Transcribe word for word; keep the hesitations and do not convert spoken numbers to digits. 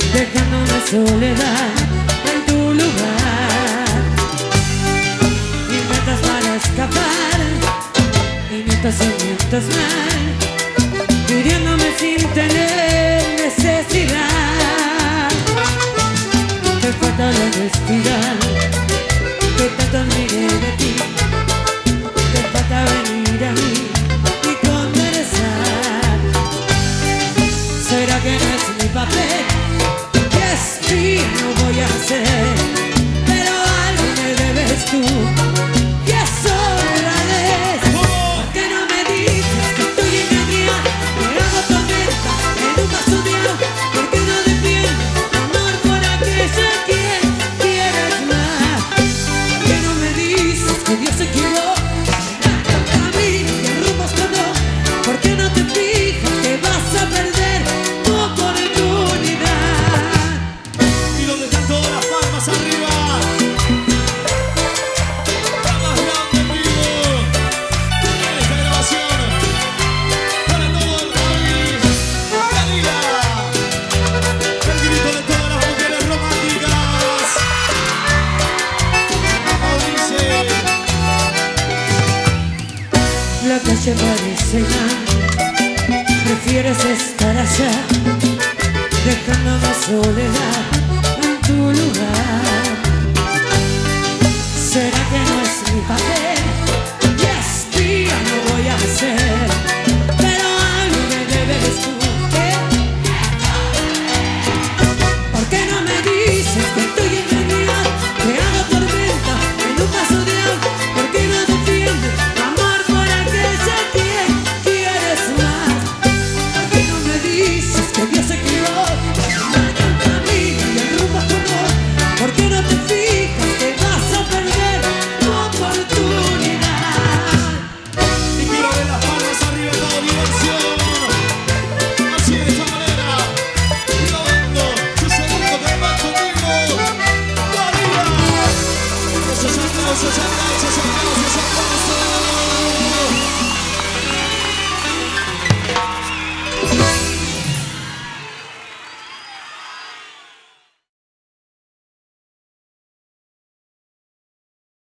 dejándome soledad en tu lugar. Inventas para escapar y mientas y mientas mal, pidiéndome sin tener necesidad. Te falta la respirar, que tanto admiré de ti. Te falta venir a mí y conversar. ¿Será que no es mi papel? Que espía no voy a hacer, pero algo me debes tú. Y eso agradez. ¿Por qué no me dices que estoy engañada? Me hago tormenta en un vaso de agua. ¿Por qué no defiendo amor por aquella quien quieres más? ¿Por qué no me dices que Dios se equivocó? ¿Por qué no te fijas que vas a perder tu oportunidad? Y lo dejan todas las palmas arriba. La más grande en vivo en esta grabación para todo el país. Dalila, el grito de todas las mujeres románticas. Como dice, la calle parece mal, prefieres estar allá, dejándome soledad en tu lugar.